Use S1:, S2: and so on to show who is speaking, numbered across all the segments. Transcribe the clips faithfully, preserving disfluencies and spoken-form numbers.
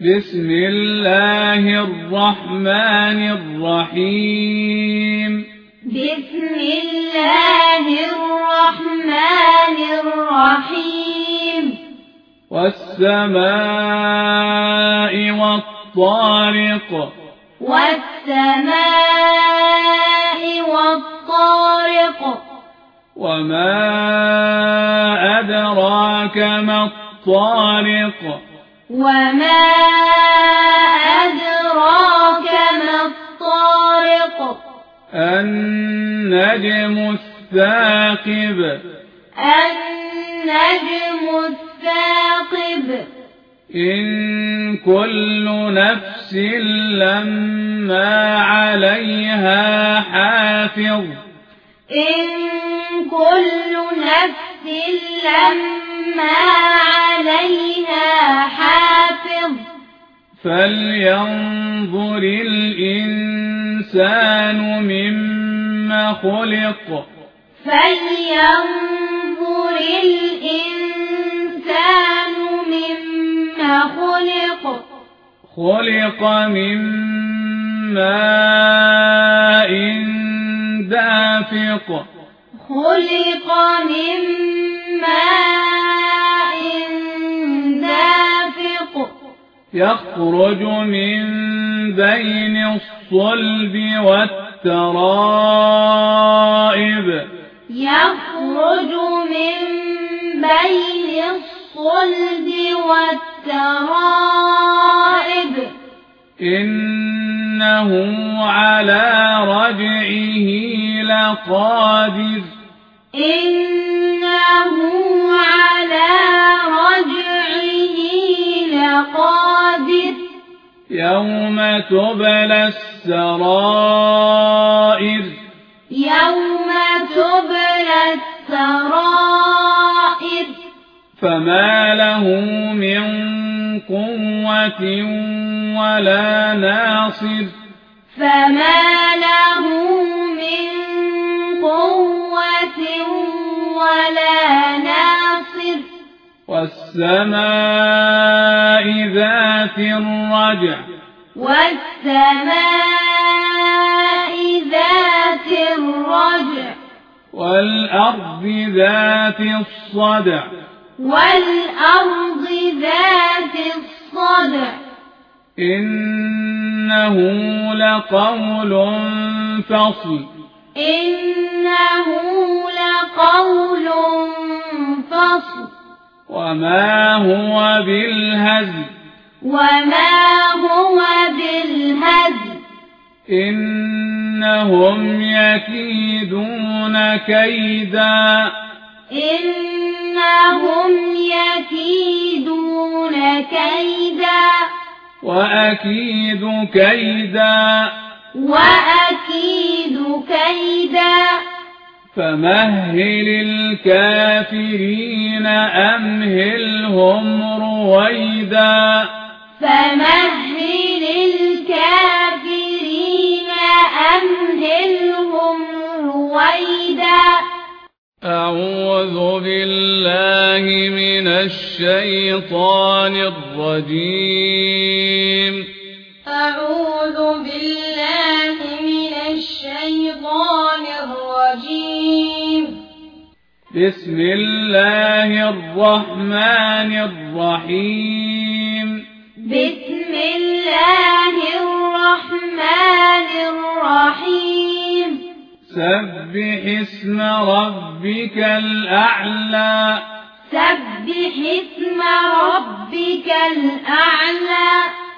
S1: بسم الله الرحمن الرحيم
S2: بسم الله الرحمن الرحيم
S1: والسماء والطارق
S2: والسماء والطارق
S1: وما أدراك ما الطارق
S2: وما أدراك ما الطارق
S1: النجم الثاقب
S2: النجم الثاقب
S1: إن كل نفس لما عليها حافظ
S2: إن كل نفس لما عليها حافظ
S1: فلينظر الإنسان مما خلق
S2: فلينظر الإنسان مما خلق
S1: خلق من ماء دافق
S2: خلق من ماء دافق
S1: يخرج من بين الصلب والترائب
S2: يخرج من بين الصلب والترائب
S1: إنه على رجعه لقادر
S2: إنه على رجعه لقادر
S1: يوم تبلى السرائر
S2: يوم تبلى السرائر
S1: فما له من قوة ولا ناصر
S2: فما له من قوة ولا ناصر
S1: والسماء ذات الرجع
S2: والسماء ذات الرجع
S1: والأرض ذات الصدع
S2: والأرض ذات الصدع
S1: إنه لقول فصل
S2: إنه لقول فصل
S1: وما هو بالهزل
S2: وما هو بالهزل
S1: إنهم يكيدون كيدا
S2: إنهم يكيدون كيدا
S1: وأكيد كيدا
S2: وأكيد كيدا
S1: فمهل الكافرين أمهلهم رويدا
S2: فمهل الكافرين أمهلهم رويدا
S1: أعوذ بالله من الشيطان الرجيم
S2: أعوذ بالله من الشيطان الرجيم
S1: بسم الله الرحمن الرحيم
S2: بسم الله الرحمن الرحيم
S1: سبح اسم ربك الأعلى
S2: سبح اسم ربك الأعلى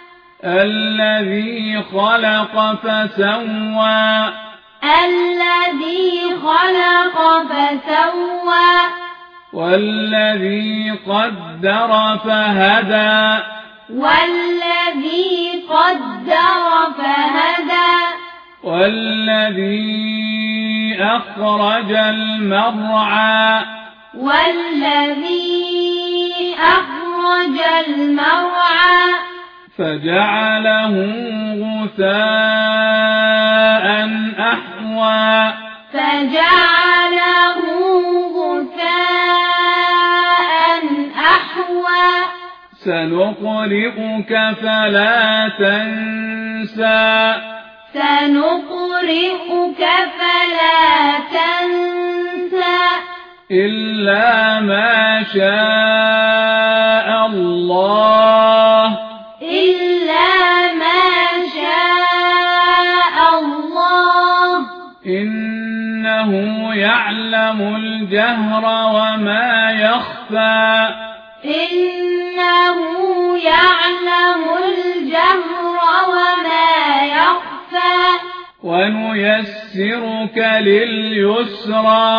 S1: الذي خلق فسوى
S2: الذي خلق فسوى
S1: والذي قدر فهدى
S2: والذي قدر فهدى
S1: والذي أخرج المرعى
S2: والذي أخرج المرعى
S1: فجعله غثاء أحوى
S2: فجعله غثاء أحوى
S1: سنقرئك فلا تنسى
S2: سنقرئك فلا تنسى
S1: إلا ما شاء الله
S2: إلا ما شاء الله
S1: إنه يعلم الجهر وما يخفى
S2: إنه يعلم الجهر وما يخفى
S1: ونيسرك لليسرى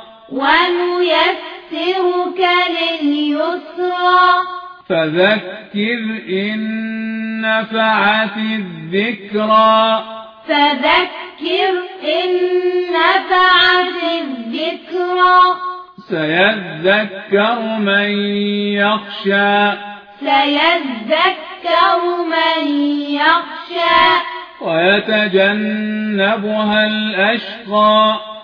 S2: ونيسرك لليسرى
S1: فذكر إن نفعت الذكرى
S2: فذكر إن نفعت الذكرى
S1: سيذكر من يخشى
S2: سيذكر من يخشى
S1: ويتجنبها الأشقى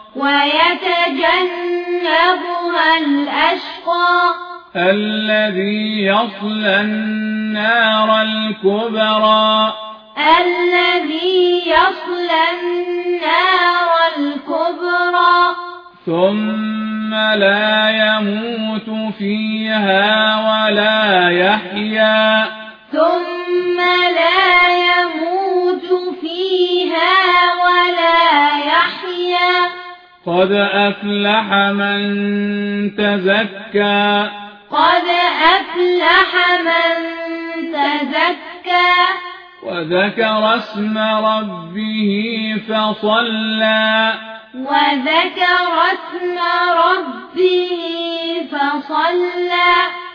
S2: ويتجنبها الأشقى
S1: الذي يصلى النار الكبرى
S2: الذي يصلى النار الكبرى
S1: ثم لا يموت فيها ولا يحيا
S2: ثم لا يموت فيها ولا يحيا
S1: قد أفلح من تزكى
S2: قد أفلح من تزكى
S1: وذكر اسم ربه فصلى
S2: وذكر اسم ربه فصلى